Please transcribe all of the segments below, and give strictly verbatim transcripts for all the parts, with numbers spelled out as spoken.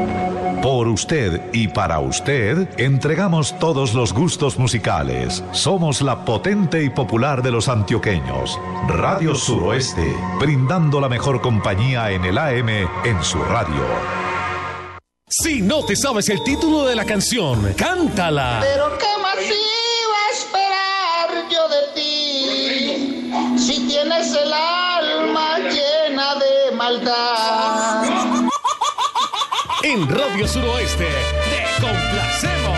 Por usted y para usted, entregamos todos los gustos musicales. Somos la potente y popular de los antioqueños. Radio Suroeste, brindando la mejor compañía en el A M en su radio. Si no te sabes el título de la canción, cántala. Pero qué más iba a esperar yo de ti, si tienes el alma llena de maldad. En Radio Suroeste, te complacemos.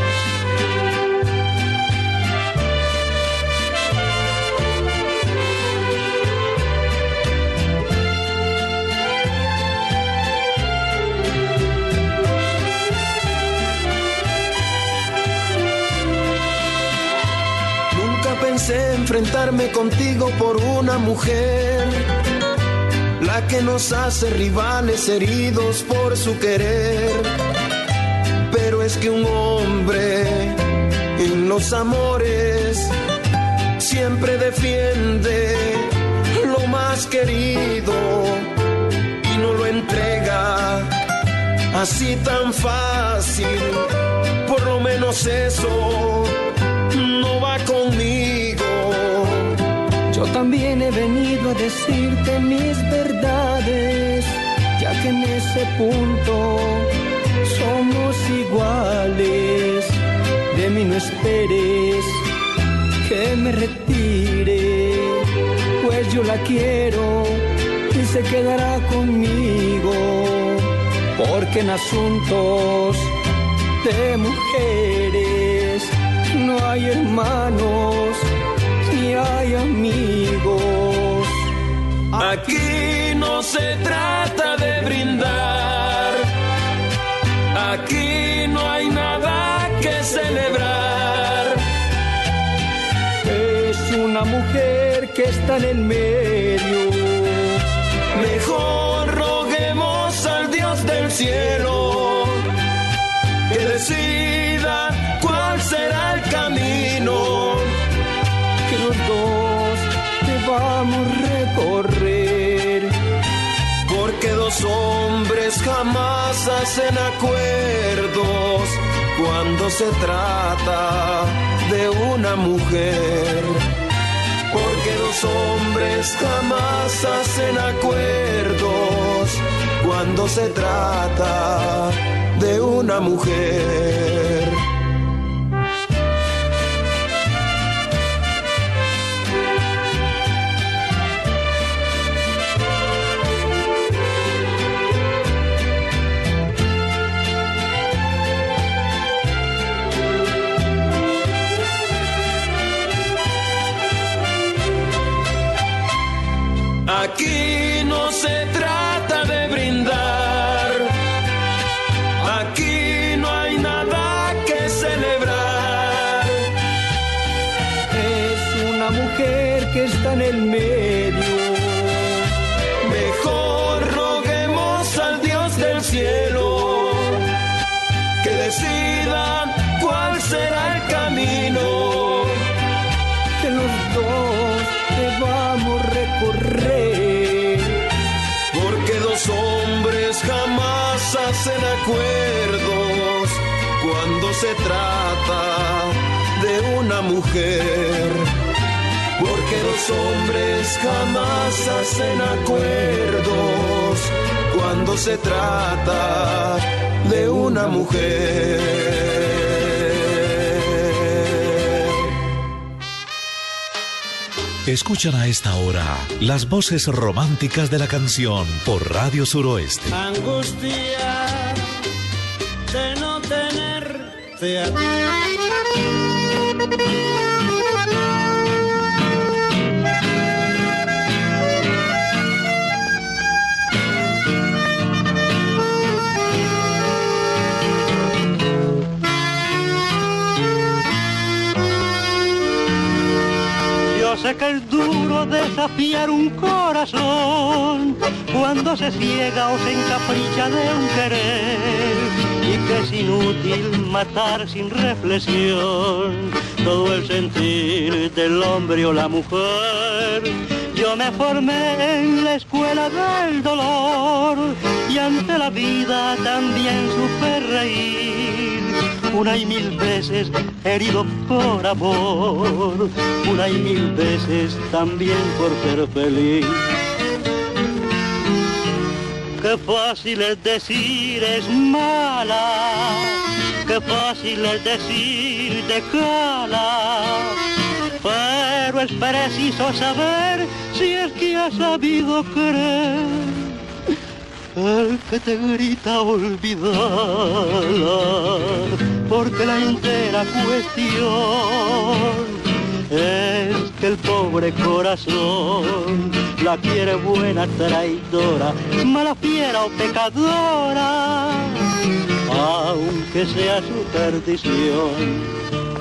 Nunca pensé enfrentarme contigo por una mujer, la que nos hace rivales heridos por su querer. Pero es que un hombre en los amores siempre defiende lo más querido y no lo entrega así tan fácil. Por lo menos eso no va conmigo. Yo también he venido a decirte mis verdades, ya que en ese punto somos iguales. De mí no esperes que me retire, pues yo la quiero y se quedará conmigo, porque en asuntos de mujeres no hay hermanos ni hay amigos. Aquí no se trata de brindar, aquí no hay nada que celebrar. Es una mujer que está en el medio. Mejor roguemos al Dios del cielo que decida cuál será el camino que los dos debamos recorrer, porque dos hombres jamás hacen acuerdos cuando se trata de una mujer, porque dos hombres jamás hacen acuerdos cuando se trata de una mujer. Aquí no se trata de brindar, aquí no hay nada que celebrar. Es una mujer que está en el medio. Mejor roguemos al Dios del cielo que decida cuál será el camino que los dos debamos recorrer, porque dos hombres jamás hacen acuerdos cuando se trata de una mujer, porque dos hombres jamás hacen acuerdos cuando se trata de una mujer. Escuchan a esta hora las voces románticas de la canción por Radio Suroeste. Angustia de no tenerte a ti. Sé que es duro desafiar un corazón cuando se ciega o se encapricha de un querer, y que es inútil matar sin reflexión todo el sentir del hombre o la mujer. Yo Yo me formé en la escuela del dolor y ante la vida también supe reír. Una y mil veces herido por amor, una y mil veces también por ser feliz. Qué fácil es decir es mala, qué fácil es decir déjala, pero es preciso saber si es que has sabido querer. El que te grita olvidala, porque la entera cuestión es que el pobre corazón la quiere buena, traidora, mala, fiera o pecadora, aunque sea su perdición.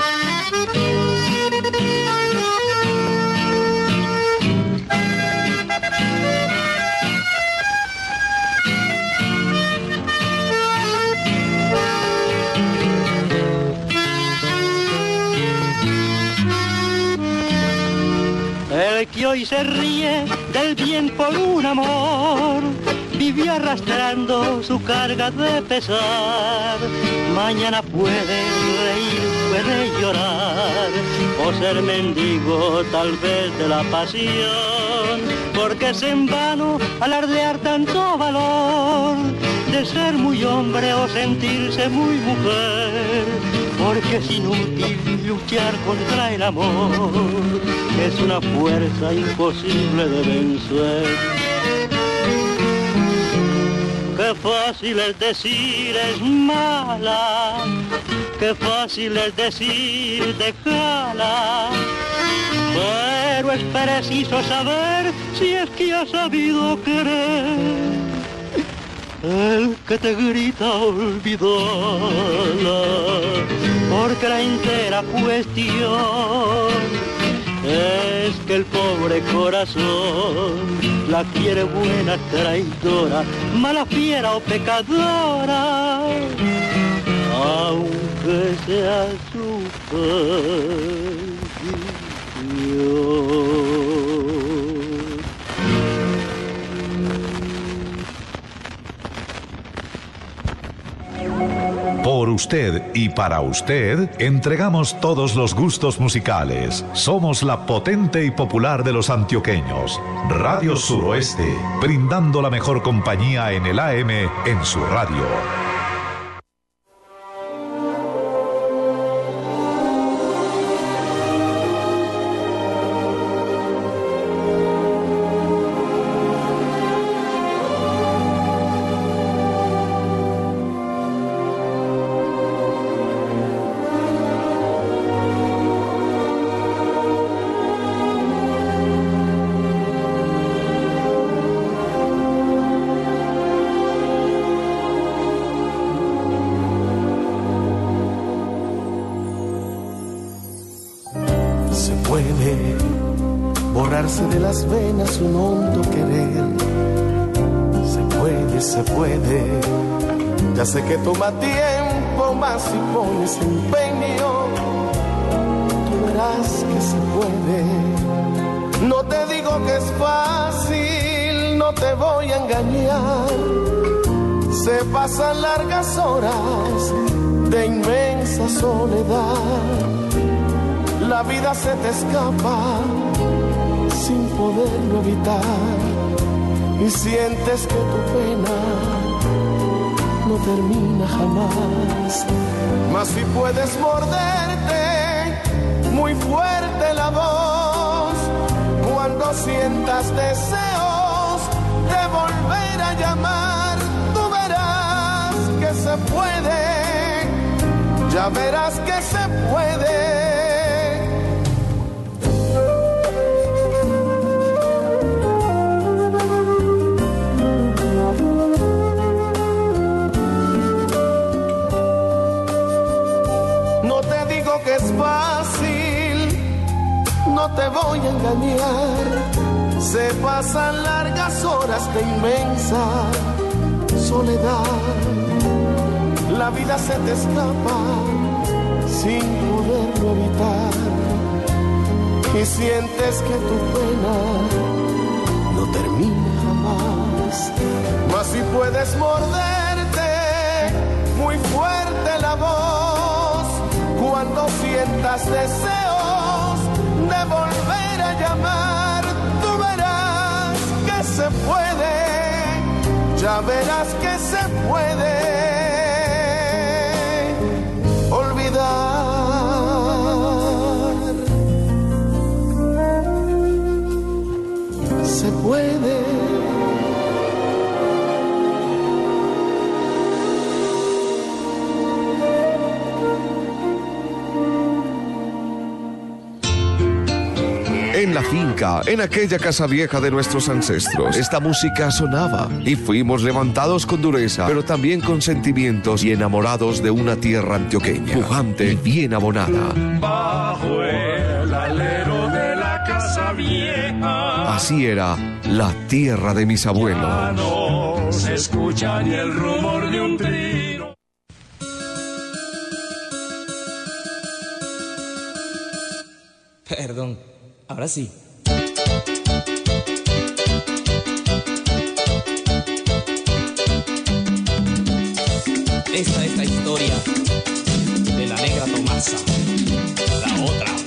El que hoy se ríe del bien por un amor, vive arrastrando su carga de pesar. Mañana puede reír, puede llorar, o ser mendigo tal vez de la pasión, porque es en vano alardear tanto valor de ser muy hombre o sentirse muy mujer, porque es inútil luchar contra el amor, es una fuerza imposible de vencer. Qué fácil es decir es mala, qué fácil es decir déjala, pero es preciso saber si es que has sabido querer. El que te grita olvidala, porque la entera cuestión es que el pobre corazón la quiere buena, traidora, mala, fiera o pecadora, aunque sea su perdición. Por usted y para usted, entregamos todos los gustos musicales. Somos la potente y popular de los antioqueños. Radio Suroeste, brindando la mejor compañía en el A M en su radio. De las venas un hondo querer, se puede, se puede, ya sé que toma tiempo, más si pones empeño, tú verás que se puede. No te digo que es fácil, no te voy a engañar, se pasan largas horas de inmensa soledad, la vida se te escapa sin poderlo evitar, y sientes que tu pena no termina jamás. Mas si puedes morderte muy fuerte la voz, cuando sientas deseos de volver a llamar, tú verás que se puede, ya verás que se puede. Que es fácil, no te voy a engañar, se pasan largas horas de inmensa soledad, la vida se te escapa sin poderlo evitar, y sientes que tu pena no termine jamás. Mas si puedes morderte muy fuerte la voz, cuando sientas deseos de volver a llamar, tú verás que se puede, ya verás que se puede olvidar. Se puede. En la finca, en aquella casa vieja de nuestros ancestros, esta música sonaba y fuimos levantados con dureza, pero también con sentimientos y enamorados de una tierra antioqueña, pujante y bien abonada. Bajo el alero de la casa vieja, así era la tierra de mis abuelos. Ya no se escucha ni el rumor de un trino. Perdón, ahora sí. Esta es la historia de la negra Tomasa, la otra.